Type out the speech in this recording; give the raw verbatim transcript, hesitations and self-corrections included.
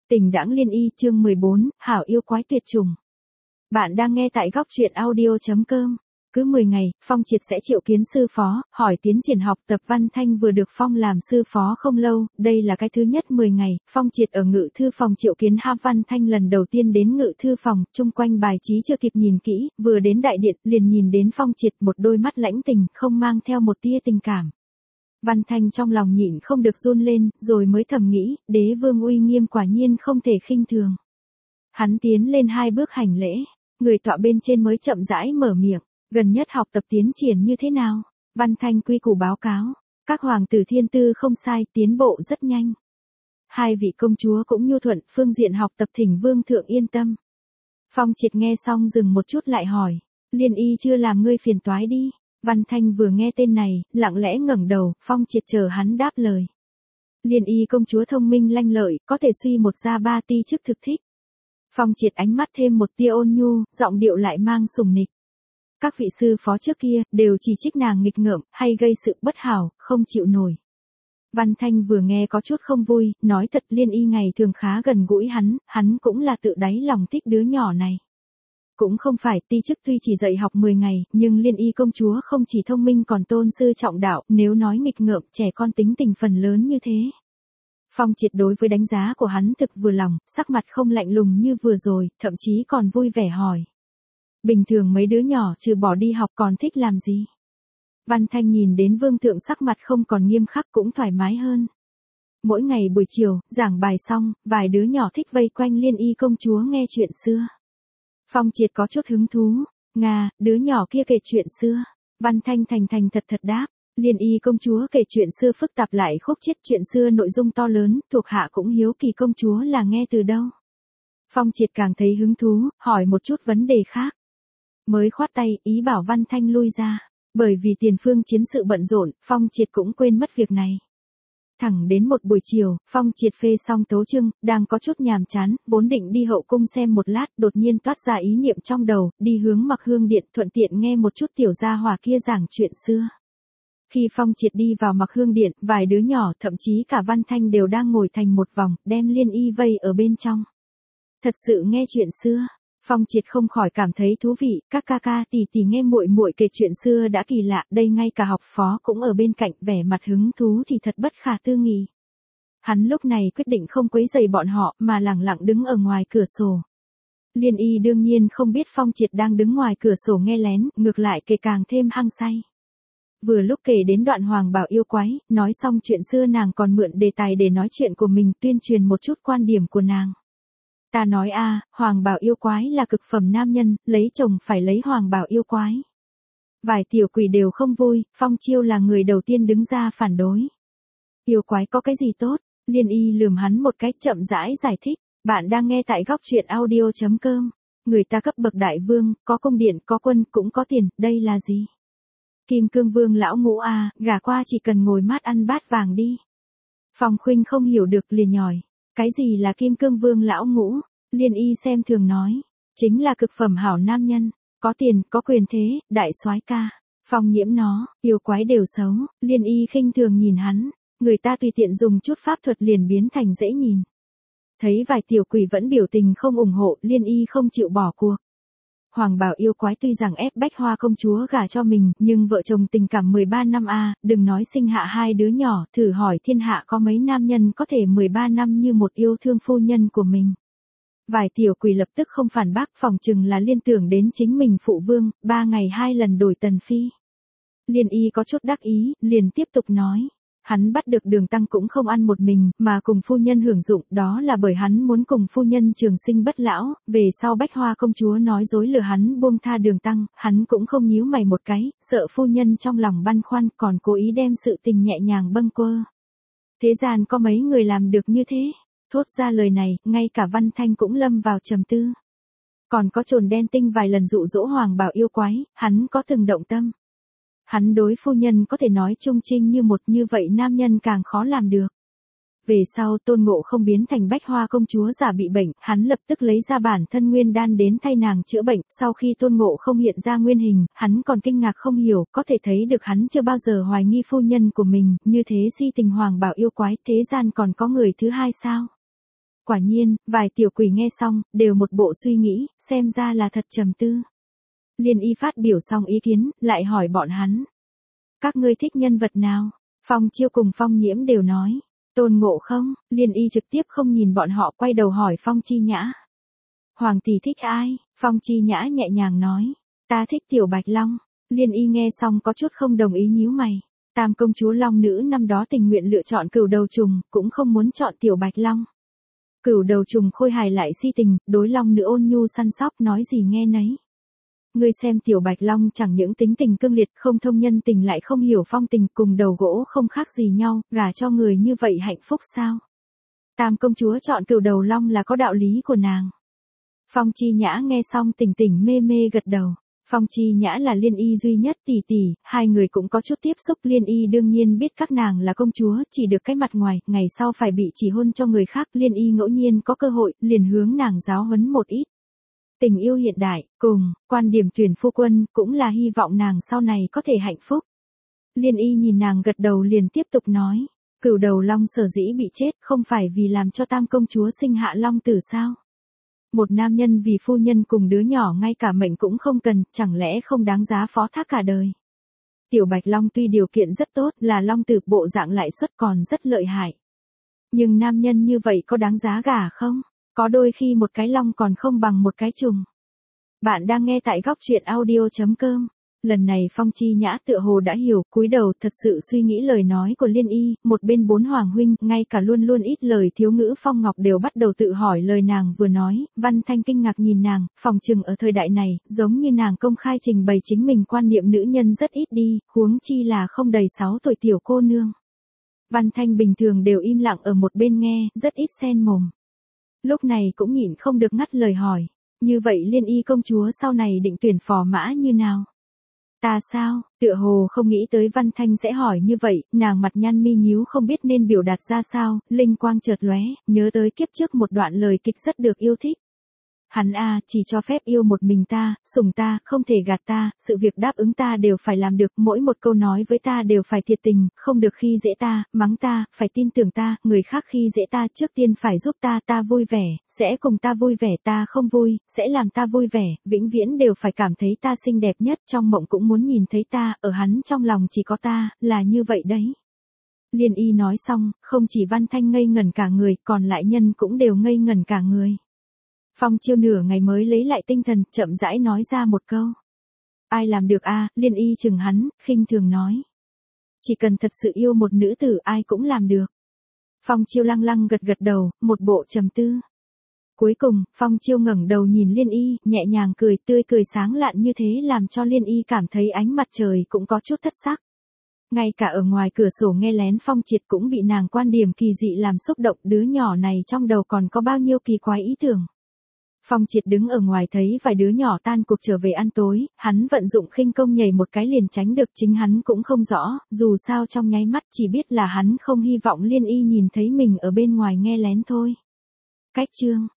Tình đãng liên y chương mười bốn, hảo yêu quái tuyệt trùng. Bạn đang nghe tại góc truyện audio chấm com. Cứ mười ngày, Phong Triệt sẽ triệu kiến sư phó, hỏi tiến triển học tập. Văn Thanh vừa được phong làm sư phó không lâu, đây là cái thứ nhất mười ngày, Phong Triệt ở ngự thư phòng triệu kiến Ha. Văn Thanh lần đầu tiên đến ngự thư phòng, chung quanh bài trí chưa kịp nhìn kỹ, vừa đến đại điện, liền nhìn đến Phong Triệt, một đôi mắt lãnh tình, không mang theo một tia tình cảm. Văn Thanh trong lòng nhịn không được run lên, rồi mới thầm nghĩ, đế vương uy nghiêm quả nhiên không thể khinh thường. Hắn tiến lên hai bước hành lễ, người tọa bên trên mới chậm rãi mở miệng, gần nhất học tập tiến triển như thế nào? Văn Thanh quy củ báo cáo, các hoàng tử thiên tư không sai, tiến bộ rất nhanh. Hai vị công chúa cũng nhu thuận, phương diện học tập thỉnh vương thượng yên tâm. Phong Triệt nghe xong dừng một chút lại hỏi, Liên y chưa làm ngươi phiền toái đi. Văn Thanh vừa nghe tên này, lặng lẽ ngẩng đầu, Phong Triệt chờ hắn đáp lời. Liên y công chúa thông minh lanh lợi, có thể suy một ra ba ti chức thực thích. Phong Triệt ánh mắt thêm một tia ôn nhu, giọng điệu lại mang sùng nịch. Các vị sư phó trước kia, đều chỉ trích nàng nghịch ngợm, hay gây sự bất hảo, không chịu nổi. Văn Thanh vừa nghe có chút không vui, nói thật Liên y ngày thường khá gần gũi hắn, hắn cũng là tự đáy lòng thích đứa nhỏ này. Cũng không phải, ti chức tuy chỉ dạy học mười ngày, nhưng Liên y công chúa không chỉ thông minh còn tôn sư trọng đạo, nếu nói nghịch ngợm, trẻ con tính tình phần lớn như thế. Phong Triệt đối với đánh giá của hắn thực vừa lòng, sắc mặt không lạnh lùng như vừa rồi, thậm chí còn vui vẻ hỏi. Bình thường mấy đứa nhỏ trừ bỏ đi học còn thích làm gì? Văn Thanh nhìn đến vương thượng sắc mặt không còn nghiêm khắc cũng thoải mái hơn. Mỗi ngày buổi chiều, giảng bài xong, vài đứa nhỏ thích vây quanh Liên y công chúa nghe chuyện xưa. Phong Triệt có chút hứng thú, Nga, đứa nhỏ kia kể chuyện xưa. Văn Thanh thành thành thật thật đáp, Liên y công chúa kể chuyện xưa phức tạp lại khúc chiết, chuyện xưa nội dung to lớn, thuộc hạ cũng hiếu kỳ công chúa là nghe từ đâu. Phong Triệt càng thấy hứng thú, hỏi một chút vấn đề khác. Mới khoát tay, ý bảo Văn Thanh lui ra, bởi vì tiền phương chiến sự bận rộn, Phong Triệt cũng quên mất việc này. Thẳng đến một buổi chiều, Phong Triệt phê xong tấu chương, đang có chút nhàm chán, vốn định đi hậu cung xem một lát, đột nhiên toát ra ý niệm trong đầu, đi hướng Mặc Hương Điện, thuận tiện nghe một chút tiểu gia hỏa kia giảng chuyện xưa. Khi Phong Triệt đi vào Mặc Hương Điện, vài đứa nhỏ, thậm chí cả Văn Thanh đều đang ngồi thành một vòng, đem Liên y vây ở bên trong. Thật sự nghe chuyện xưa. Phong Triệt không khỏi cảm thấy thú vị, các ca ca tỷ tỷ nghe muội muội kể chuyện xưa đã kỳ lạ, đây ngay cả học phó cũng ở bên cạnh, vẻ mặt hứng thú thì thật bất khả tư nghị. Hắn lúc này quyết định không quấy rầy bọn họ, mà lặng lặng đứng ở ngoài cửa sổ. Liên y đương nhiên không biết Phong Triệt đang đứng ngoài cửa sổ nghe lén, ngược lại kể càng thêm hăng say. Vừa lúc kể đến đoạn Hoàng Bảo yêu quái, nói xong chuyện xưa nàng còn mượn đề tài để nói chuyện của mình, tuyên truyền một chút quan điểm của nàng. Ta nói a, à, Hoàng Bảo yêu quái là cực phẩm nam nhân, lấy chồng phải lấy Hoàng Bảo yêu quái. Vài tiểu quỷ đều không vui, Phong Chiêu là người đầu tiên đứng ra phản đối. Yêu quái có cái gì tốt? Liên y lườm hắn một cách chậm rãi giải thích, bạn đang nghe tại góc truyện audio chấm com. Người ta cấp bậc đại vương, có cung điện, có quân, cũng có tiền, đây là gì? Kim Cương Vương lão ngũ a, à, gả qua chỉ cần ngồi mát ăn bát vàng đi. Phong Khuynh không hiểu được liền nhỏi. Cái gì là Kim Cương Vương lão ngũ? Liên y xem thường nói, chính là cực phẩm hảo nam nhân, có tiền, có quyền thế, đại soái ca. Phong Nhiễm nó, yêu quái đều xấu, Liên y khinh thường nhìn hắn, người ta tùy tiện dùng chút pháp thuật liền biến thành dễ nhìn. Thấy vài tiểu quỷ vẫn biểu tình không ủng hộ, Liên y không chịu bỏ cuộc. Hoàng Bảo yêu quái tuy rằng ép Bách Hoa công chúa gả cho mình, nhưng vợ chồng tình cảm mười ba năm a, à, đừng nói sinh hạ hai đứa nhỏ, thử hỏi thiên hạ có mấy nam nhân có thể mười ba năm như một yêu thương phu nhân của mình. Vài tiểu quỷ lập tức không phản bác, phỏng chừng là liên tưởng đến chính mình phụ vương, ba ngày hai lần đổi tần phi. Liên y có chút đắc ý, liền tiếp tục nói. Hắn bắt được Đường Tăng cũng không ăn một mình, mà cùng phu nhân hưởng dụng, đó là bởi hắn muốn cùng phu nhân trường sinh bất lão, về sau Bách Hoa công chúa nói dối lừa hắn buông tha Đường Tăng, hắn cũng không nhíu mày một cái, sợ phu nhân trong lòng băn khoăn, còn cố ý đem sự tình nhẹ nhàng bâng quơ. Thế gian có mấy người làm được như thế? Thốt ra lời này, ngay cả Văn Thanh cũng lâm vào trầm tư. Còn có Trồn Đen Tinh vài lần dụ dỗ Hoàng Bảo yêu quái, hắn có từng động tâm. Hắn đối phu nhân có thể nói trung trinh như một, như vậy nam nhân càng khó làm được. Về sau Tôn Ngộ không biến thành Bách Hoa công chúa giả bị bệnh, hắn lập tức lấy ra bản thân nguyên đan đến thay nàng chữa bệnh, sau khi Tôn Ngộ không hiện ra nguyên hình, hắn còn kinh ngạc không hiểu, có thể thấy được hắn chưa bao giờ hoài nghi phu nhân của mình, như thế si tình Hoàng Bảo yêu quái, thế gian còn có người thứ hai sao? Quả nhiên, vài tiểu quỷ nghe xong, đều một bộ suy nghĩ, xem ra là thật trầm tư. Liên Y phát biểu xong ý kiến, lại hỏi bọn hắn. Các ngươi thích nhân vật nào? Phong Chiêu cùng Phong Nhiễm đều nói. Tôn Ngộ Không. Liên Y trực tiếp không nhìn bọn họ, quay đầu hỏi Phong Chi Nhã. Hoàng tỷ thích ai? Phong Chi Nhã nhẹ nhàng nói. Ta thích Tiểu Bạch Long. Liên Y nghe xong có chút không đồng ý, nhíu mày. Tam công chúa Long Nữ năm đó tình nguyện lựa chọn Cửu Đầu Trùng, cũng không muốn chọn Tiểu Bạch Long. Cửu Đầu Trùng khôi hài lại si tình, đối Long Nữ ôn nhu săn sóc, nói gì nghe nấy. Ngươi xem Tiểu Bạch Long chẳng những tính tình cương liệt, không thông nhân tình lại không hiểu phong tình, cùng đầu gỗ không khác gì nhau, gả cho người như vậy hạnh phúc sao? Tam công chúa chọn Cửu Đầu Long là có đạo lý của nàng. Phong Chi Nhã nghe xong tỉnh tỉnh mê mê gật đầu. Phong Chi Nhã là Liên Y duy nhất tỷ tỷ, hai người cũng có chút tiếp xúc. Liên Y đương nhiên biết các nàng là công chúa, chỉ được cái mặt ngoài, ngày sau phải bị chỉ hôn cho người khác. Liên Y ngẫu nhiên có cơ hội, liền hướng nàng giáo huấn một ít. Tình yêu hiện đại, cùng, quan điểm tuyển phu quân, cũng là hy vọng nàng sau này có thể hạnh phúc. Liên Y nhìn nàng gật đầu liền tiếp tục nói, Cửu Đầu Long sở dĩ bị chết, không phải vì làm cho Tam công chúa sinh hạ Long tử sao? Một nam nhân vì phu nhân cùng đứa nhỏ ngay cả mệnh cũng không cần, chẳng lẽ không đáng giá phó thác cả đời? Tiểu Bạch Long tuy điều kiện rất tốt, là Long tử, bộ dạng lại xuất còn rất lợi hại. Nhưng nam nhân như vậy có đáng giá gả không? Có đôi khi một cái long còn không bằng một cái trùng. Bạn đang nghe tại góc truyện audio chấm com. Lần này Phong Chi Nhã tựa hồ đã hiểu, cúi đầu thật sự suy nghĩ lời nói của Liên Y, một bên bốn hoàng huynh, ngay cả luôn luôn ít lời thiếu ngữ Phong Ngọc đều bắt đầu tự hỏi lời nàng vừa nói. Văn Thanh kinh ngạc nhìn nàng, phòng chừng ở thời đại này, giống như nàng công khai trình bày chính mình quan niệm nữ nhân rất ít đi, huống chi là không đầy sáu tuổi tiểu cô nương. Văn Thanh bình thường đều im lặng ở một bên nghe, rất ít xen mồm. Lúc này cũng nhịn không được ngắt lời hỏi, như vậy Liên Y công chúa sau này định tuyển phò mã như nào? Ta sao? Tựa hồ không nghĩ tới Văn Thanh sẽ hỏi như vậy, nàng mặt nhăn mi nhíu không biết nên biểu đạt ra sao, linh quang chợt lóe, nhớ tới kiếp trước một đoạn lời kịch rất được yêu thích. Hắn a, chỉ cho phép yêu một mình ta, sủng ta, không thể gạt ta, sự việc đáp ứng ta đều phải làm được, mỗi một câu nói với ta đều phải thiệt tình, không được khi dễ ta, mắng ta, phải tin tưởng ta, người khác khi dễ ta trước tiên phải giúp ta, ta vui vẻ, sẽ cùng ta vui vẻ, ta không vui, sẽ làm ta vui vẻ, vĩnh viễn đều phải cảm thấy ta xinh đẹp nhất, trong mộng cũng muốn nhìn thấy ta, ở hắn trong lòng chỉ có ta, là như vậy đấy. Liên Y nói xong, không chỉ Văn Thanh ngây ngẩn cả người, còn lại nhân cũng đều ngây ngẩn cả người. Phong Chiêu nửa ngày mới lấy lại tinh thần, chậm rãi nói ra một câu. Ai làm được a? Liên Y chừng hắn, khinh thường nói. Chỉ cần thật sự yêu một nữ tử ai cũng làm được. Phong Chiêu lăng lăng gật gật đầu, một bộ trầm tư. Cuối cùng, Phong Chiêu ngẩng đầu nhìn Liên Y, nhẹ nhàng cười, tươi cười sáng lạn như thế làm cho Liên Y cảm thấy ánh mặt trời cũng có chút thất sắc. Ngay cả ở ngoài cửa sổ nghe lén Phong Triệt cũng bị nàng quan điểm kỳ dị làm xúc động, đứa nhỏ này trong đầu còn có bao nhiêu kỳ quái ý tưởng. Phong Triệt đứng ở ngoài thấy vài đứa nhỏ tan cuộc trở về ăn tối, hắn vận dụng khinh công nhảy một cái liền tránh được, chính hắn cũng không rõ, dù sao trong nháy mắt chỉ biết là hắn không hy vọng Liên Y nhìn thấy mình ở bên ngoài nghe lén thôi. Cách chương